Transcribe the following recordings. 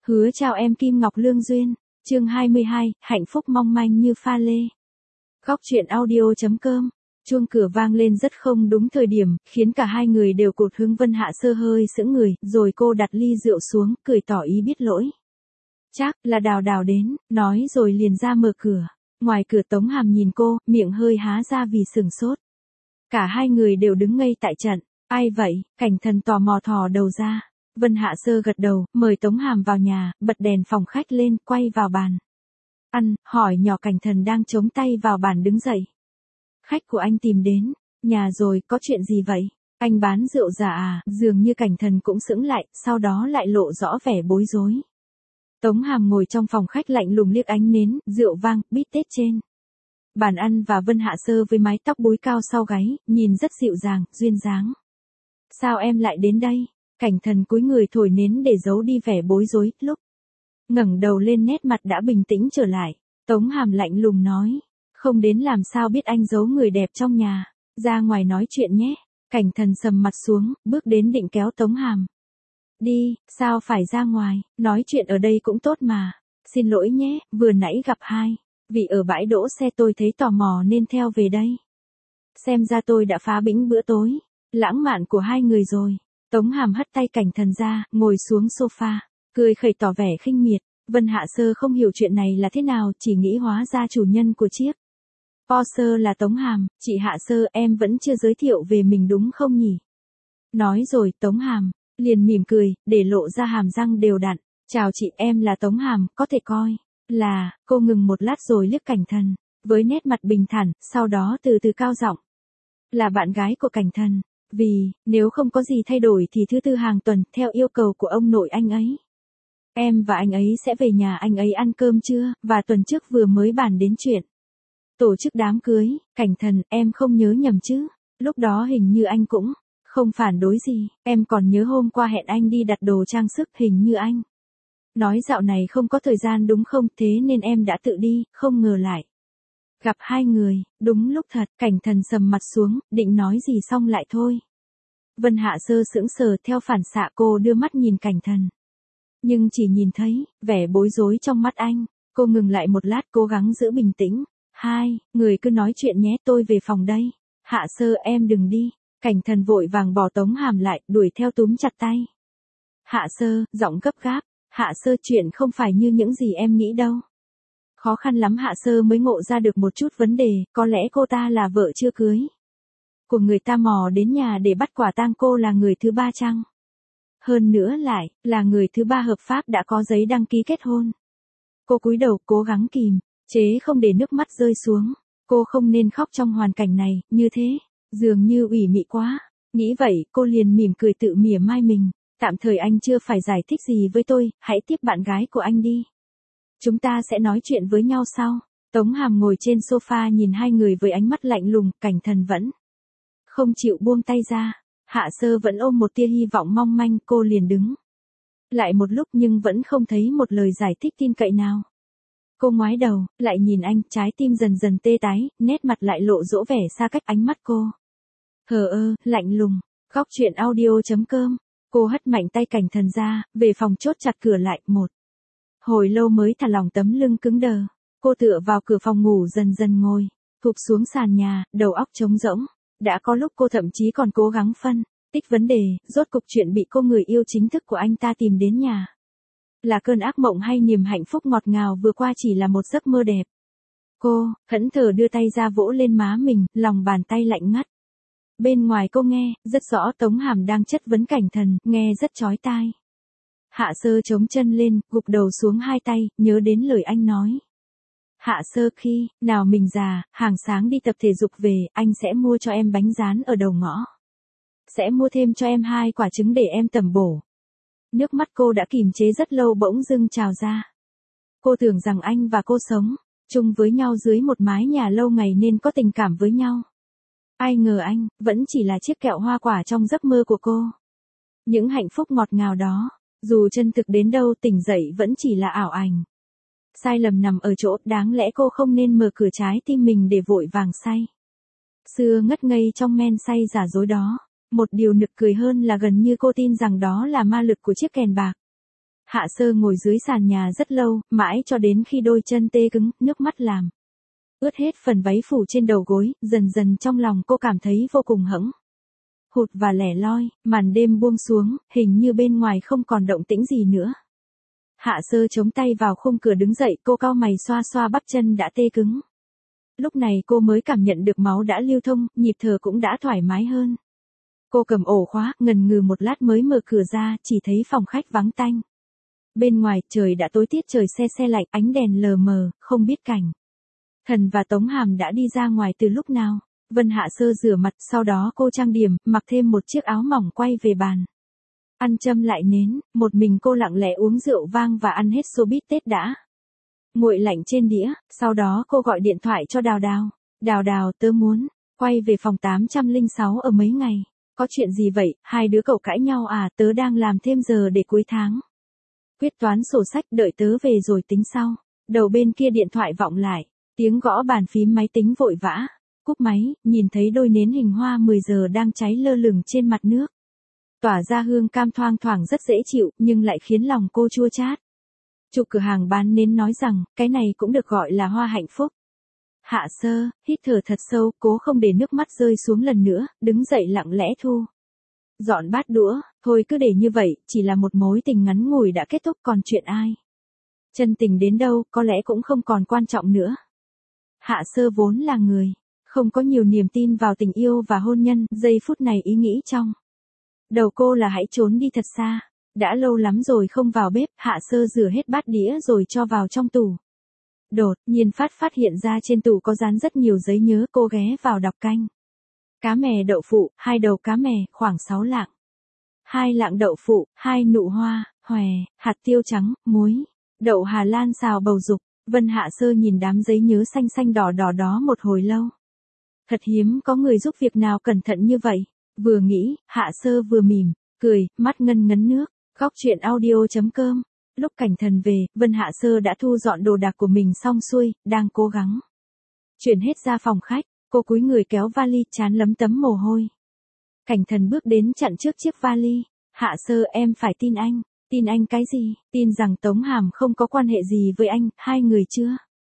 Hứa chào em Kim Ngọc Lương Duyên, chương 22, hạnh phúc mong manh như pha lê. Góc truyện audio.com, chuông cửa vang lên rất không đúng thời điểm, khiến cả hai người đều cụt hứng. Vân Hạ Sơ hơi sững người, rồi cô đặt ly rượu xuống, cười tỏ ý biết lỗi. Chắc là Đào Đào đến, nói rồi liền ra mở cửa. Ngoài cửa Tống Hàm nhìn cô, miệng hơi há ra vì sửng sốt. Cả hai người đều đứng ngây tại trận. Ai vậy? Cảnh Thần tò mò thò đầu ra. Vân Hạ Sơ gật đầu, mời Tống Hàm vào nhà, bật đèn phòng khách lên, quay vào bàn ăn, hỏi nhỏ. Cảnh Thần đang chống tay vào bàn đứng dậy. Khách của anh tìm đến, nhà rồi, có chuyện gì vậy? Anh bán rượu giả à? Dường như Cảnh Thần cũng sững lại, sau đó lại lộ rõ vẻ bối rối. Tống Hàm ngồi trong phòng khách lạnh lùng liếc ánh nến, rượu vang, bít tết trên bàn ăn và Vân Hạ Sơ với mái tóc búi cao sau gáy, nhìn rất dịu dàng, duyên dáng. Sao em lại đến đây? Cảnh Thần cúi người thổi nến để giấu đi vẻ bối rối, lúc ngẩng đầu lên nét mặt đã bình tĩnh trở lại. Tống Hàm lạnh lùng nói, không đến làm sao biết anh giấu người đẹp trong nhà, ra ngoài nói chuyện nhé. Cảnh Thần sầm mặt xuống, bước đến định kéo Tống Hàm đi. Sao phải ra ngoài, nói chuyện ở đây cũng tốt mà. Xin lỗi nhé, vừa nãy gặp hai vị ở bãi đỗ xe, tôi thấy tò mò nên theo về đây. Xem ra tôi đã phá bĩnh bữa tối lãng mạn của hai người rồi. Tống Hàm hất tay Cảnh Thần ra, ngồi xuống sofa, cười khẩy tỏ vẻ khinh miệt. Vân Hạ Sơ không hiểu chuyện này là thế nào, chỉ nghĩ hóa ra chủ nhân của chiếc Porsche là Tống Hàm. Chị Hạ Sơ, em vẫn chưa giới thiệu về mình đúng không nhỉ? Nói rồi Tống Hàm liền mỉm cười, để lộ ra hàm răng đều đặn. Chào chị, em là Tống Hàm, có thể coi là. Cô ngừng một lát rồi liếc Cảnh Thần với nét mặt bình thản, sau đó từ từ cao giọng. Là bạn gái của Cảnh Thần. Vì, nếu không có gì thay đổi thì thứ tư hàng tuần, theo yêu cầu của ông nội anh ấy, em và anh ấy sẽ về nhà anh ấy ăn cơm trưa, và tuần trước vừa mới bàn đến chuyện tổ chức đám cưới. Cảnh Thần, em không nhớ nhầm chứ? Lúc đó hình như anh cũng không phản đối gì, em còn nhớ hôm qua hẹn anh đi đặt đồ trang sức, hình như anh nói dạo này không có thời gian đúng không? Thế nên em đã tự đi, không ngờ lại gặp hai người, đúng lúc thật. Cảnh Thần sầm mặt xuống, định nói gì xong lại thôi. Vân Hạ Sơ sững sờ, theo phản xạ cô đưa mắt nhìn Cảnh Thần. Nhưng chỉ nhìn thấy vẻ bối rối trong mắt anh. Cô ngừng lại một lát, cố gắng giữ bình tĩnh. Hai người cứ nói chuyện nhé, tôi về phòng đây. Hạ Sơ, em đừng đi. Cảnh Thần vội vàng bỏ Tống Hàm lại, đuổi theo túm chặt tay Hạ Sơ, giọng gấp gáp. Hạ Sơ, chuyện không phải như những gì em nghĩ đâu. Khó khăn lắm Hạ Sơ mới ngộ ra được một chút vấn đề, có lẽ cô ta là vợ chưa cưới của người ta mò đến nhà để bắt quả tang cô là người thứ ba chăng? Hơn nữa lại, là người thứ ba hợp pháp đã có giấy đăng ký kết hôn. Cô cúi đầu, cố gắng kìm chế không để nước mắt rơi xuống. Cô không nên khóc trong hoàn cảnh này, như thế, dường như ủy mị quá. Nghĩ vậy, cô liền mỉm cười tự mỉa mai mình. Tạm thời anh chưa phải giải thích gì với tôi, hãy tiếp bạn gái của anh đi. Chúng ta sẽ nói chuyện với nhau sau. Tống Hàm ngồi trên sofa nhìn hai người với ánh mắt lạnh lùng. Cảnh Thần vẫn không chịu buông tay ra. Hạ Sơ vẫn ôm một tia hy vọng mong manh, cô liền đứng lại một lúc nhưng vẫn không thấy một lời giải thích tin cậy nào. Cô ngoái đầu, lại nhìn anh, trái tim dần dần tê tái, nét mặt lại lộ dỗ vẻ xa cách. Ánh mắt cô thờ ơ, lạnh lùng. Góc truyện audio.com. Cô hất mạnh tay Cảnh Thần ra, về phòng chốt chặt cửa lại. Một hồi lâu mới thả lỏng tấm lưng cứng đờ. Cô tựa vào cửa phòng ngủ, dần dần ngồi thụp xuống sàn nhà, đầu óc trống rỗng. Đã có lúc cô thậm chí còn cố gắng phân tích vấn đề, rốt cục chuyện bị cô người yêu chính thức của anh ta tìm đến nhà là cơn ác mộng hay niềm hạnh phúc ngọt ngào vừa qua chỉ là một giấc mơ đẹp. Cô thẫn thờ đưa tay ra vỗ lên má mình, lòng bàn tay lạnh ngắt. Bên ngoài cô nghe rất rõ Tống Hàm đang chất vấn Cảnh Thần, nghe rất chói tai. Hạ Sơ chống chân lên, gục đầu xuống hai tay, nhớ đến lời anh nói. Hạ Sơ, khi nào mình già, hàng sáng đi tập thể dục về, anh sẽ mua cho em bánh rán ở đầu ngõ. Sẽ mua thêm cho em 2 quả trứng để em tẩm bổ. Nước mắt cô đã kìm chế rất lâu bỗng dưng trào ra. Cô tưởng rằng anh và cô sống chung với nhau dưới một mái nhà lâu ngày nên có tình cảm với nhau. Ai ngờ anh vẫn chỉ là chiếc kẹo hoa quả trong giấc mơ của cô. Những hạnh phúc ngọt ngào đó, dù chân thực đến đâu, tỉnh dậy vẫn chỉ là ảo ảnh. Sai lầm nằm ở chỗ, đáng lẽ cô không nên mở cửa trái tim mình để vội vàng say sưa ngất ngây trong men say giả dối đó. Một điều nực cười hơn là gần như cô tin rằng đó là ma lực của chiếc kèn bạc. Hạ Sơ ngồi dưới sàn nhà rất lâu, mãi cho đến khi đôi chân tê cứng, nước mắt làm ướt hết phần váy phủ trên đầu gối, dần dần trong lòng cô cảm thấy vô cùng hẫng hụt và lẻ loi, màn đêm buông xuống, hình như bên ngoài không còn động tĩnh gì nữa. Hạ Sơ chống tay vào khung cửa đứng dậy, cô cau mày xoa xoa bắp chân đã tê cứng. Lúc này cô mới cảm nhận được máu đã lưu thông, nhịp thở cũng đã thoải mái hơn. Cô cầm ổ khóa, ngần ngừ một lát mới mở cửa ra, chỉ thấy phòng khách vắng tanh. Bên ngoài, trời đã tối, tiết trời se se lạnh, ánh đèn lờ mờ, không biết Cảnh Thần và Tống Hàm đã đi ra ngoài từ lúc nào. Vân Hạ Sơ rửa mặt, sau đó cô trang điểm, mặc thêm một chiếc áo mỏng quay về bàn. Ăn châm lại nến, một mình cô lặng lẽ uống rượu vang và ăn hết xô-bít Tết đã nguội lạnh trên đĩa, sau đó cô gọi điện thoại cho Đào Đào. Đào Đào, tớ muốn quay về phòng 806 ở mấy ngày. Có chuyện gì vậy, hai đứa cậu cãi nhau à? Tớ đang làm thêm giờ để cuối tháng quyết toán sổ sách, đợi tớ về rồi tính sau. Đầu bên kia điện thoại vọng lại, tiếng gõ bàn phím máy tính vội vã. Cúp máy, nhìn thấy đôi nến hình hoa 10 giờ đang cháy lơ lửng trên mặt nước. Tỏa ra hương cam thoang thoảng rất dễ chịu, nhưng lại khiến lòng cô chua chát. Chủ cửa hàng bán nến nói rằng, cái này cũng được gọi là hoa hạnh phúc. Hạ Sơ, hít thở thật sâu, cố không để nước mắt rơi xuống lần nữa, đứng dậy lặng lẽ thu dọn bát đũa, thôi cứ để như vậy, chỉ là một mối tình ngắn ngủi đã kết thúc, còn chuyện ai chân tình đến đâu, có lẽ cũng không còn quan trọng nữa. Hạ Sơ vốn là người không có nhiều niềm tin vào tình yêu và hôn nhân, giây phút này ý nghĩ trong đầu cô là hãy trốn đi thật xa. Đã lâu lắm rồi không vào bếp, Hạ Sơ rửa hết bát đĩa rồi cho vào trong tủ. Đột nhiên phát hiện ra trên tủ có dán rất nhiều giấy nhớ, cô ghé vào đọc canh. Cá mè đậu phụ, 2 đầu cá mè, khoảng 6 lạng. 2 lạng đậu phụ, 2 nụ hoa, hòe, hạt tiêu trắng, muối, đậu Hà Lan xào bầu dục. Vân Hạ Sơ nhìn đám giấy nhớ xanh xanh đỏ đỏ đó một hồi lâu. Thật hiếm có người giúp việc nào cẩn thận như vậy. Vừa nghĩ, Hạ Sơ vừa mỉm cười, mắt ngân ngấn nước. Góc chuyện audio.com. Lúc Cảnh Thần về, Vân Hạ Sơ đã thu dọn đồ đạc của mình xong xuôi, đang cố gắng chuyển hết ra phòng khách. Cô cúi người kéo vali, trán lấm tấm mồ hôi. Cảnh Thần bước đến chặn trước chiếc vali. Hạ Sơ, em phải tin anh. Tin anh cái gì? Tin rằng Tống Hàm không có quan hệ gì với anh, hai người chưa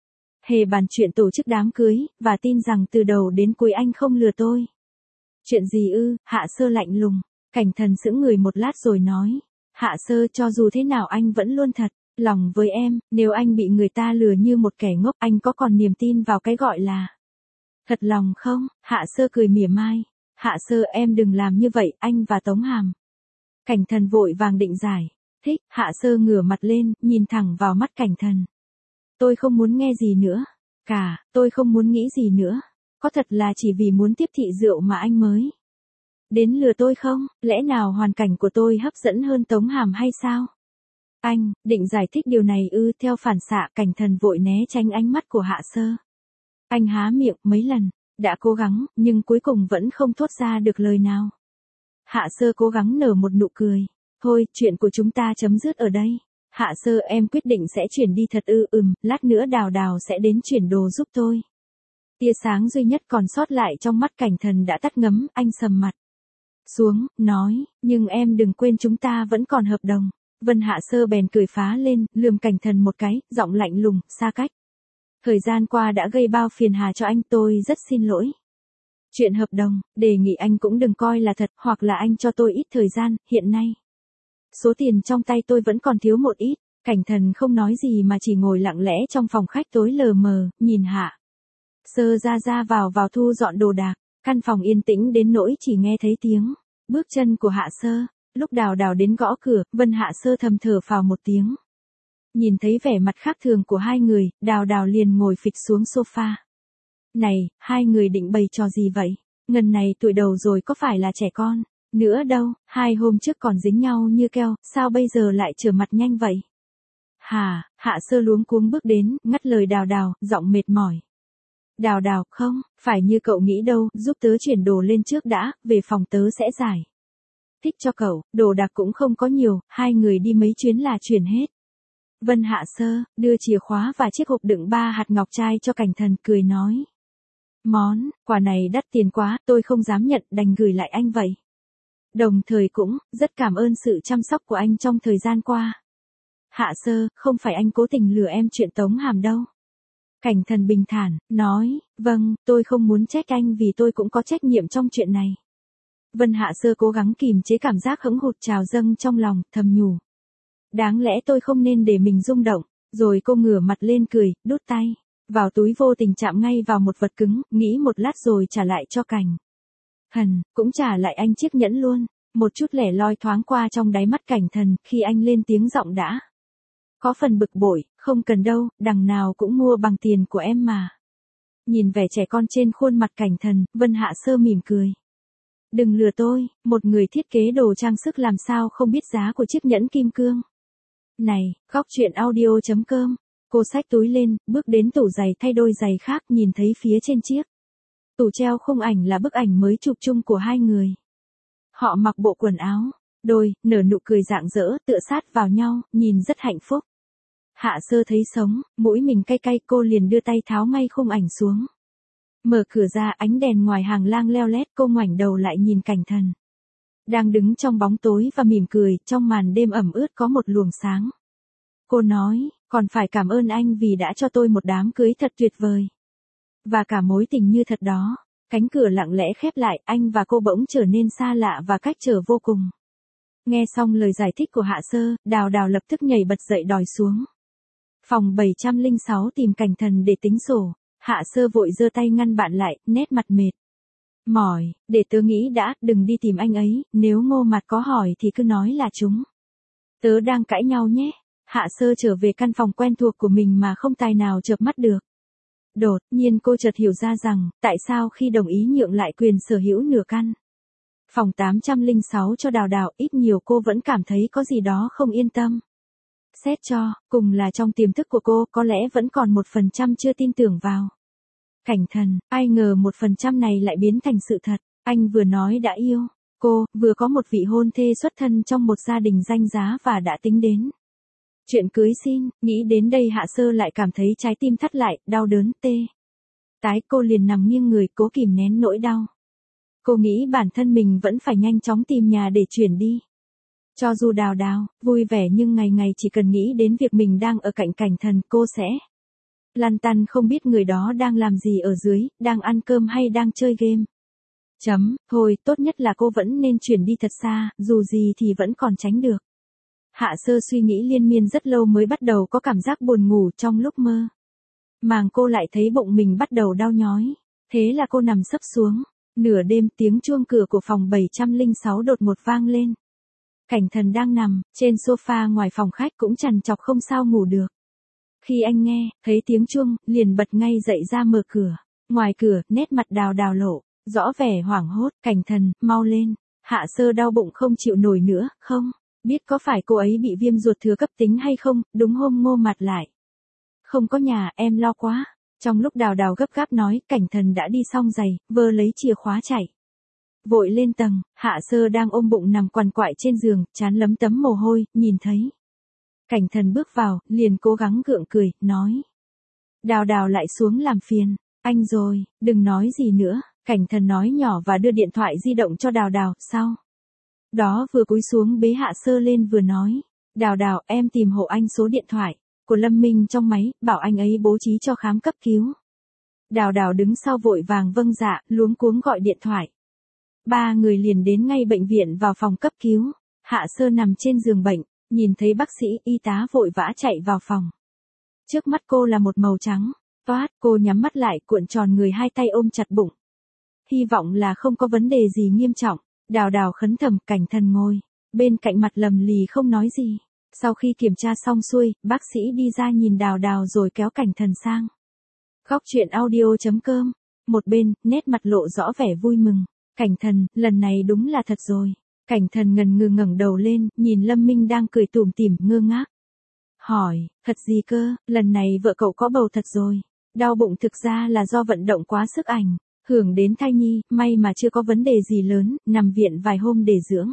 hề bàn chuyện tổ chức đám cưới, và tin rằng từ đầu đến cuối anh không lừa tôi. Chuyện gì ư? Hạ Sơ lạnh lùng. Cảnh Thần sững người một lát rồi nói. Hạ Sơ, cho dù thế nào anh vẫn luôn thật lòng với em, nếu anh bị người ta lừa như một kẻ ngốc, anh có còn niềm tin vào cái gọi là thật lòng không? Hạ Sơ cười mỉa mai. Hạ Sơ, em đừng làm như vậy, anh và Tống Hàm. Cảnh Thần vội vàng định giải thích. Hạ Sơ ngửa mặt lên, nhìn thẳng vào mắt Cảnh Thần. Tôi không muốn nghe gì nữa cả, tôi không muốn nghĩ gì nữa. Có thật là chỉ vì muốn tiếp thị rượu mà anh mới đến lừa tôi không? Lẽ nào hoàn cảnh của tôi hấp dẫn hơn Tống Hàm hay sao? Anh định giải thích điều này ư? Theo phản xạ, Cảnh Thần vội né tránh ánh mắt của Hạ Sơ. Anh há miệng mấy lần, đã cố gắng, nhưng cuối cùng vẫn không thốt ra được lời nào. Hạ Sơ cố gắng nở một nụ cười. Thôi, chuyện của chúng ta chấm dứt ở đây. Hạ Sơ, em quyết định sẽ chuyển đi thật ư? Lát nữa Đào Đào sẽ đến chuyển đồ giúp tôi. Tia sáng duy nhất còn sót lại trong mắt Cảnh Thần đã tắt ngấm, anh sầm mặt xuống, nói, nhưng em đừng quên chúng ta vẫn còn hợp đồng. Vân Hạ Sơ bèn cười phá lên, lườm Cảnh Thần một cái, giọng lạnh lùng, xa cách. Thời gian qua đã gây bao phiền hà cho anh, tôi rất xin lỗi. Chuyện hợp đồng, đề nghị anh cũng đừng coi là thật, hoặc là anh cho tôi ít thời gian, hiện nay số tiền trong tay tôi vẫn còn thiếu một ít. Cảnh Thần không nói gì mà chỉ ngồi lặng lẽ trong phòng khách tối lờ mờ, nhìn Hạ Sơ ra vào thu dọn đồ đạc. Căn phòng yên tĩnh đến nỗi chỉ nghe thấy tiếng bước chân của Hạ Sơ. Lúc Đào Đào đến gõ cửa, Vân Hạ Sơ thầm thở phào một tiếng. Nhìn thấy vẻ mặt khác thường của hai người, Đào Đào liền ngồi phịch xuống sofa. Này, hai người định bày trò gì vậy? Ngần này tuổi đầu rồi có phải là trẻ con nữa đâu, 2 hôm trước còn dính nhau như keo, sao bây giờ lại trở mặt nhanh vậy? Hà, Hạ Sơ luống cuống bước đến, ngắt lời Đào Đào, giọng mệt mỏi. Đào Đào, không, phải như cậu nghĩ đâu, giúp tớ chuyển đồ lên trước đã, về phòng tớ sẽ giải thích cho cậu, đồ đạc cũng không có nhiều, hai người đi mấy chuyến là chuyển hết. Vân Hạ Sơ đưa chìa khóa và chiếc hộp đựng 3 hạt ngọc trai cho Cảnh Thần, cười nói. Món quà này đắt tiền quá, tôi không dám nhận, đành gửi lại anh vậy. Đồng thời cũng rất cảm ơn sự chăm sóc của anh trong thời gian qua. Hạ Sơ, không phải anh cố tình lừa em chuyện Tống Hàm đâu. Cảnh Thần bình thản, nói, vâng, tôi không muốn trách anh vì tôi cũng có trách nhiệm trong chuyện này. Vân Hạ Sơ cố gắng kìm chế cảm giác hững hụt trào dâng trong lòng, thầm nhủ. Đáng lẽ tôi không nên để mình rung động, rồi cô ngửa mặt lên cười, đút tay vào túi vô tình chạm ngay vào một vật cứng, nghĩ một lát rồi trả lại cho Cảnh Thần, cũng trả lại anh chiếc nhẫn luôn. Một chút lẻ loi thoáng qua trong đáy mắt Cảnh Thần khi anh lên tiếng giọng đã có phần bực bội, không cần đâu, đằng nào cũng mua bằng tiền của em mà. Nhìn vẻ trẻ con trên khuôn mặt Cảnh Thần, Vân Hạ Sơ mỉm cười. Đừng lừa tôi, một người thiết kế đồ trang sức làm sao không biết giá của chiếc nhẫn kim cương. Này, góc chuyện audio.com. Cô xách túi lên, bước đến tủ giày thay đôi giày khác, nhìn thấy phía trên chiếc tủ treo khung ảnh là bức ảnh mới chụp chung của hai người. Họ mặc bộ quần áo đôi, nở nụ cười rạng rỡ, tựa sát vào nhau, nhìn rất hạnh phúc. Hạ Sơ thấy sống, mũi mình cay cay, cô liền đưa tay tháo ngay khung ảnh xuống. Mở cửa ra, ánh đèn ngoài hàng lang leo lét, cô ngoảnh đầu lại nhìn Cảnh Thần đang đứng trong bóng tối và mỉm cười, trong màn đêm ẩm ướt có một luồng sáng. Cô nói, còn phải cảm ơn anh vì đã cho tôi một đám cưới thật tuyệt vời. Và cả mối tình như thật đó. Cánh cửa lặng lẽ khép lại, anh và cô bỗng trở nên xa lạ và cách trở vô cùng. Nghe xong lời giải thích của Hạ Sơ, Đào Đào lập tức nhảy bật dậy đòi xuống phòng 706 tìm Cảnh Thần để tính sổ. Hạ Sơ vội giơ tay ngăn bạn lại, nét mặt mệt mỏi, để tớ nghĩ đã, đừng đi tìm anh ấy, nếu Ngô Mạt có hỏi thì cứ nói là chúng tớ đang cãi nhau nhé. Hạ Sơ trở về căn phòng quen thuộc của mình mà không tài nào chợp mắt được. Đột nhiên cô chợt hiểu ra rằng, tại sao khi đồng ý nhượng lại quyền sở hữu nửa căn phòng 806 cho Đào Đào, ít nhiều cô vẫn cảm thấy có gì đó không yên tâm. Xét cho, cùng là trong tiềm thức của cô, có lẽ vẫn còn 1% chưa tin tưởng vào Cảnh Thần, ai ngờ 1% này lại biến thành sự thật. Anh vừa nói đã yêu cô, vừa có một vị hôn thê xuất thân trong một gia đình danh giá và đã tính đến chuyện cưới xin. Nghĩ đến đây Hạ Sơ lại cảm thấy trái tim thắt lại, đau đớn tê tái. Cô liền nằm nghiêng người, cố kìm nén nỗi đau. Cô nghĩ bản thân mình vẫn phải nhanh chóng tìm nhà để chuyển đi. Cho dù Đào Đào vui vẻ, nhưng ngày ngày chỉ cần nghĩ đến việc mình đang ở cạnh Cảnh Thần, cô sẽ lăn tăn không biết người đó đang làm gì ở dưới, đang ăn cơm hay đang chơi game. Thôi, tốt nhất là cô vẫn nên chuyển đi thật xa, dù gì thì vẫn còn tránh được. Hạ Sơ suy nghĩ liên miên rất lâu mới bắt đầu có cảm giác buồn ngủ. Trong lúc mơ màng cô lại thấy bụng mình bắt đầu đau nhói. Thế là cô nằm sấp xuống. Nửa đêm, tiếng chuông cửa của phòng 706 đột ngột vang lên. Cảnh Thần đang nằm trên sofa ngoài phòng khách cũng trằn trọc không sao ngủ được. Khi anh nghe thấy tiếng chuông, liền bật ngay dậy ra mở cửa. Ngoài cửa, nét mặt Đào Đào lộ rõ vẻ hoảng hốt. Cảnh Thần, mau lên. Hạ Sơ đau bụng không chịu nổi nữa. Không biết có phải cô ấy bị viêm ruột thừa cấp tính hay không, đúng hôm Ngô Mạt lại không có nhà, em lo quá. Trong lúc Đào Đào gấp gáp nói, Cảnh Thần đã đi xong giày, vơ lấy chìa khóa chạy vội lên tầng. Hạ Sơ đang ôm bụng nằm quằn quại trên giường, trán lấm tấm mồ hôi, nhìn thấy Cảnh Thần bước vào, liền cố gắng gượng cười, nói. Đào Đào lại xuống làm phiền anh rồi, đừng nói gì nữa. Cảnh Thần nói nhỏ và đưa điện thoại di động cho Đào Đào. Sau đó vừa cúi xuống bế Hạ Sơ lên vừa nói. Đào Đào, em tìm hộ anh số điện thoại của Lâm Minh trong máy, bảo anh ấy bố trí cho khám cấp cứu. Đào Đào đứng sau vội vàng vâng dạ, luống cuống gọi điện thoại. Ba người liền đến ngay bệnh viện vào phòng cấp cứu. Hạ Sơ nằm trên giường bệnh, nhìn thấy bác sĩ, y tá vội vã chạy vào phòng. Trước mắt cô là một màu trắng toát, cô nhắm mắt lại, cuộn tròn người, hai tay ôm chặt bụng. Hy vọng là không có vấn đề gì nghiêm trọng. Đào Đào khấn thầm. Cảnh Thần ngồi bên cạnh mặt lầm lì không nói gì. Sau khi kiểm tra xong xuôi, bác sĩ đi ra nhìn Đào Đào rồi kéo Cảnh Thần sang góc chuyện audio.com. Một bên, nét mặt lộ rõ vẻ vui mừng. Cảnh Thần, lần này đúng là thật rồi. Cảnh Thần ngần ngừ ngẩng đầu lên, nhìn Lâm Minh đang cười tủm tỉm, ngơ ngác hỏi, thật gì cơ, lần này vợ cậu có bầu thật rồi. Đau bụng thực ra là do vận động quá sức ảnh hưởng đến thai nhi, may mà chưa có vấn đề gì lớn, nằm viện vài hôm để dưỡng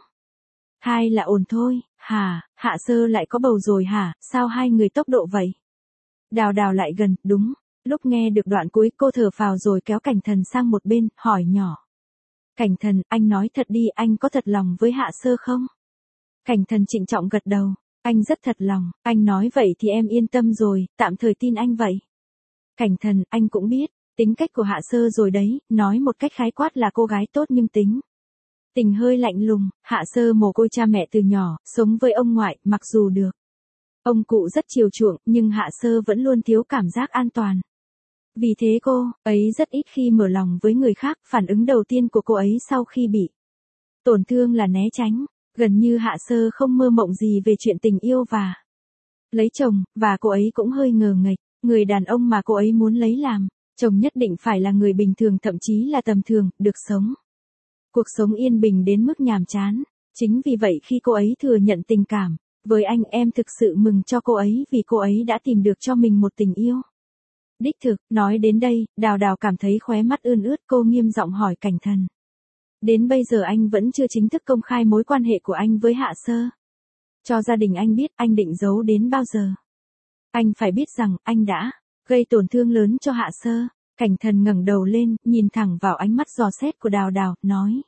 thai là ổn thôi. Hả, Hạ Sơ lại có bầu rồi hả, sao hai người tốc độ vậy? Đào Đào lại gần, đúng. Lúc nghe được đoạn cuối, cô thở phào rồi kéo Cảnh Thần sang một bên, hỏi nhỏ. Cảnh Thần, anh nói thật đi, anh có thật lòng với Hạ Sơ không? Cảnh Thần trịnh trọng gật đầu. Anh rất thật lòng, anh nói vậy thì em yên tâm rồi, tạm thời tin anh vậy. Cảnh Thần, anh cũng biết, tính cách của Hạ Sơ rồi đấy, nói một cách khái quát là cô gái tốt nhưng tính tình hơi lạnh lùng. Hạ Sơ mồ côi cha mẹ từ nhỏ, sống với ông ngoại, mặc dù được ông cụ rất chiều chuộng, nhưng Hạ Sơ vẫn luôn thiếu cảm giác an toàn. Vì thế cô ấy rất ít khi mở lòng với người khác, phản ứng đầu tiên của cô ấy sau khi bị tổn thương là né tránh. Gần như Hạ Sơ không mơ mộng gì về chuyện tình yêu và lấy chồng, và cô ấy cũng hơi ngờ nghệch, người đàn ông mà cô ấy muốn lấy làm chồng nhất định phải là người bình thường, thậm chí là tầm thường, được sống cuộc sống yên bình đến mức nhàm chán. Chính vì vậy khi cô ấy thừa nhận tình cảm với anh, em thực sự mừng cho cô ấy vì cô ấy đã tìm được cho mình một tình yêu đích thực. Nói đến đây, Đào Đào cảm thấy khóe mắt ươn ướt, cô nghiêm giọng hỏi Cảnh Thần. Đến bây giờ anh vẫn chưa chính thức công khai mối quan hệ của anh với Hạ Sơ. Cho gia đình anh biết, anh định giấu đến bao giờ? Anh phải biết rằng, anh đã gây tổn thương lớn cho Hạ Sơ. Cảnh Thần ngẩng đầu lên, nhìn thẳng vào ánh mắt dò xét của Đào Đào, nói.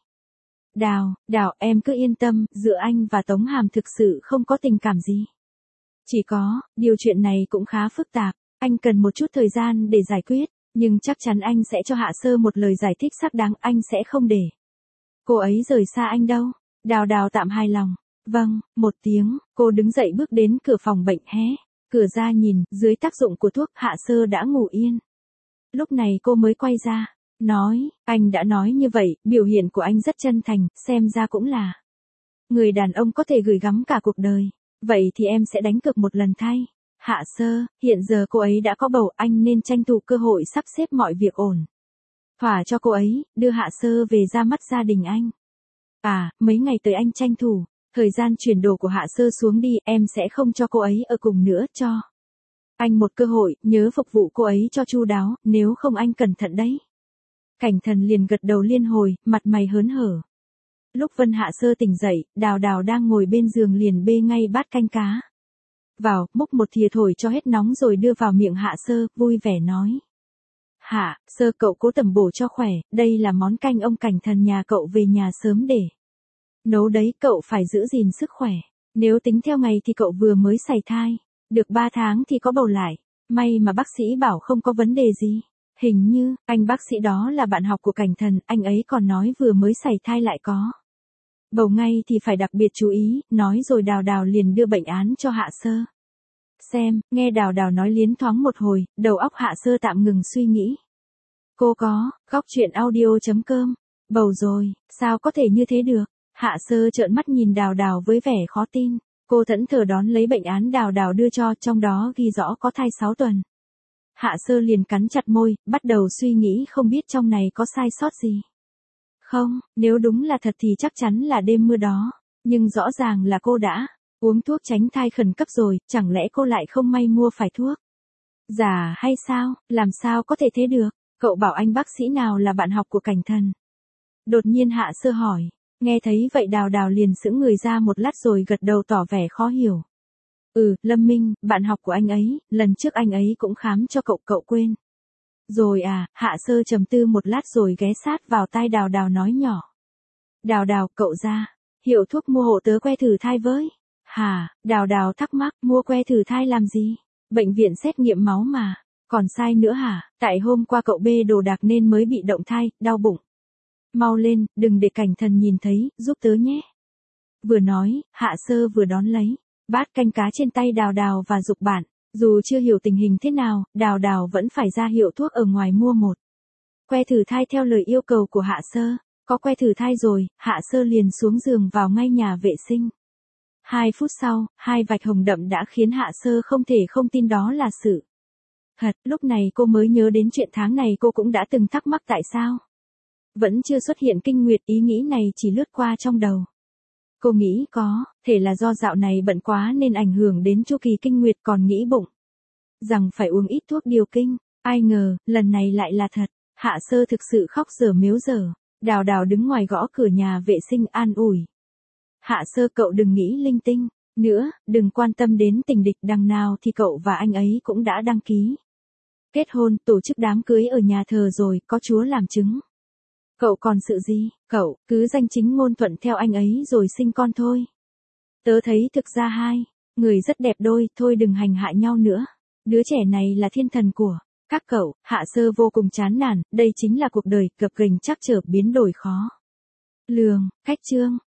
Đào, em cứ yên tâm, giữa anh và Tống Hàm thực sự không có tình cảm gì. Chỉ có, điều chuyện này cũng khá phức tạp, anh cần một chút thời gian để giải quyết, nhưng chắc chắn anh sẽ cho Hạ Sơ một lời giải thích xác đáng, anh sẽ không để cô ấy rời xa anh đâu. Đào Đào tạm hài lòng. Vâng, một tiếng, cô đứng dậy bước đến cửa phòng bệnh, hé cửa ra nhìn, dưới tác dụng của thuốc, Hạ Sơ đã ngủ yên. Lúc này cô mới quay ra, nói, anh đã nói như vậy, biểu hiện của anh rất chân thành, xem ra cũng là người đàn ông có thể gửi gắm cả cuộc đời. Vậy thì em sẽ đánh cược một lần thay. Hạ Sơ, hiện giờ cô ấy đã có bầu, anh nên tranh thủ cơ hội sắp xếp mọi việc ổn thỏa cho cô ấy, đưa Hạ Sơ về ra mắt gia đình anh. Mấy ngày tới anh tranh thủ thời gian chuyển đồ của Hạ Sơ xuống đi, em sẽ không cho cô ấy ở cùng nữa, cho anh một cơ hội, nhớ phục vụ cô ấy cho chu đáo, nếu không anh cẩn thận đấy. Cảnh Thần liền gật đầu liên hồi, mặt mày hớn hở. Lúc Vân Hạ Sơ tỉnh dậy, Đào Đào đang ngồi bên giường liền bê ngay bát canh cá vào, múc một thìa thổi cho hết nóng rồi đưa vào miệng Hạ Sơ, vui vẻ nói. Hạ Sơ, cậu cố tẩm bổ cho khỏe, đây là món canh ông Cảnh Thần nhà cậu về nhà sớm để nấu đấy, cậu phải giữ gìn sức khỏe. Nếu tính theo ngày thì cậu vừa mới sảy thai, được 3 tháng thì có bầu lại, may mà bác sĩ bảo không có vấn đề gì. Hình như, anh bác sĩ đó là bạn học của Cảnh Thần, anh ấy còn nói vừa mới sảy thai lại có bầu ngay thì phải đặc biệt chú ý, nói rồi Đào Đào liền đưa bệnh án cho Hạ Sơ xem. Nghe Đào Đào nói liến thoáng một hồi, đầu óc Hạ Sơ tạm ngừng suy nghĩ. Cô có, góc truyện audio.com, bầu rồi, sao có thể như thế được? Hạ Sơ trợn mắt nhìn Đào Đào với vẻ khó tin, cô thẫn thờ đón lấy bệnh án Đào Đào đưa cho, trong đó ghi rõ có thai 6 tuần. Hạ Sơ liền cắn chặt môi, bắt đầu suy nghĩ không biết trong này có sai sót gì. Không, nếu đúng là thật thì chắc chắn là đêm mưa đó, nhưng rõ ràng là cô đã uống thuốc tránh thai khẩn cấp rồi, chẳng lẽ cô lại không may mua phải thuốc giả hay sao? Làm sao có thể thế được? Cậu bảo anh bác sĩ nào là bạn học của Cảnh Thần? Đột nhiên Hạ Sơ hỏi. Nghe thấy vậy Đào Đào liền sững người ra một lát rồi gật đầu tỏ vẻ khó hiểu. Lâm Minh, bạn học của anh ấy, lần trước anh ấy cũng khám cho cậu, cậu quên rồi à? Hạ Sơ trầm tư một lát rồi ghé sát vào tai Đào Đào nói nhỏ. Đào Đào, cậu ra hiệu thuốc mua hộ tớ que thử thai với. Hả? Đào Đào thắc mắc, mua que thử thai làm gì? Bệnh viện xét nghiệm máu mà. Còn sai nữa hả? Tại hôm qua cậu bê đồ đạc nên mới bị động thai, đau bụng. Mau lên, đừng để Cảnh Thần nhìn thấy, giúp tớ nhé. Vừa nói, Hạ Sơ vừa đón lấy bát canh cá trên tay Đào Đào và giục bạn. Dù chưa hiểu tình hình thế nào, Đào Đào vẫn phải ra hiệu thuốc ở ngoài mua một que thử thai theo lời yêu cầu của Hạ Sơ. Có que thử thai rồi, Hạ Sơ liền xuống giường vào ngay nhà vệ sinh. 2 phút sau, 2 vạch hồng đậm đã khiến Hạ Sơ không thể không tin đó là sự thật. Lúc này cô mới nhớ đến chuyện tháng này cô cũng đã từng thắc mắc tại sao vẫn chưa xuất hiện kinh nguyệt, ý nghĩ này chỉ lướt qua trong đầu. Cô nghĩ có thể là do dạo này bận quá nên ảnh hưởng đến chu kỳ kinh nguyệt, còn nghĩ bụng rằng phải uống ít thuốc điều kinh. Ai ngờ, lần này lại là thật. Hạ Sơ thực sự khóc dở mếu dở. Đào Đào đứng ngoài gõ cửa nhà vệ sinh an ủi. Hạ Sơ, cậu đừng nghĩ linh tinh nữa, đừng quan tâm đến tình địch, đằng nào thì cậu và anh ấy cũng đã đăng ký kết hôn, tổ chức đám cưới ở nhà thờ rồi, có Chúa làm chứng. Cậu còn sự gì? Cậu cứ danh chính ngôn thuận theo anh ấy rồi sinh con thôi. Tớ thấy thực ra hai người rất đẹp đôi, thôi đừng hành hạ nhau nữa. Đứa trẻ này là thiên thần của các cậu. Hạ Sơ vô cùng chán nản, đây chính là cuộc đời, gập ghềnh trắc trở biến đổi khó lường. Khách trương,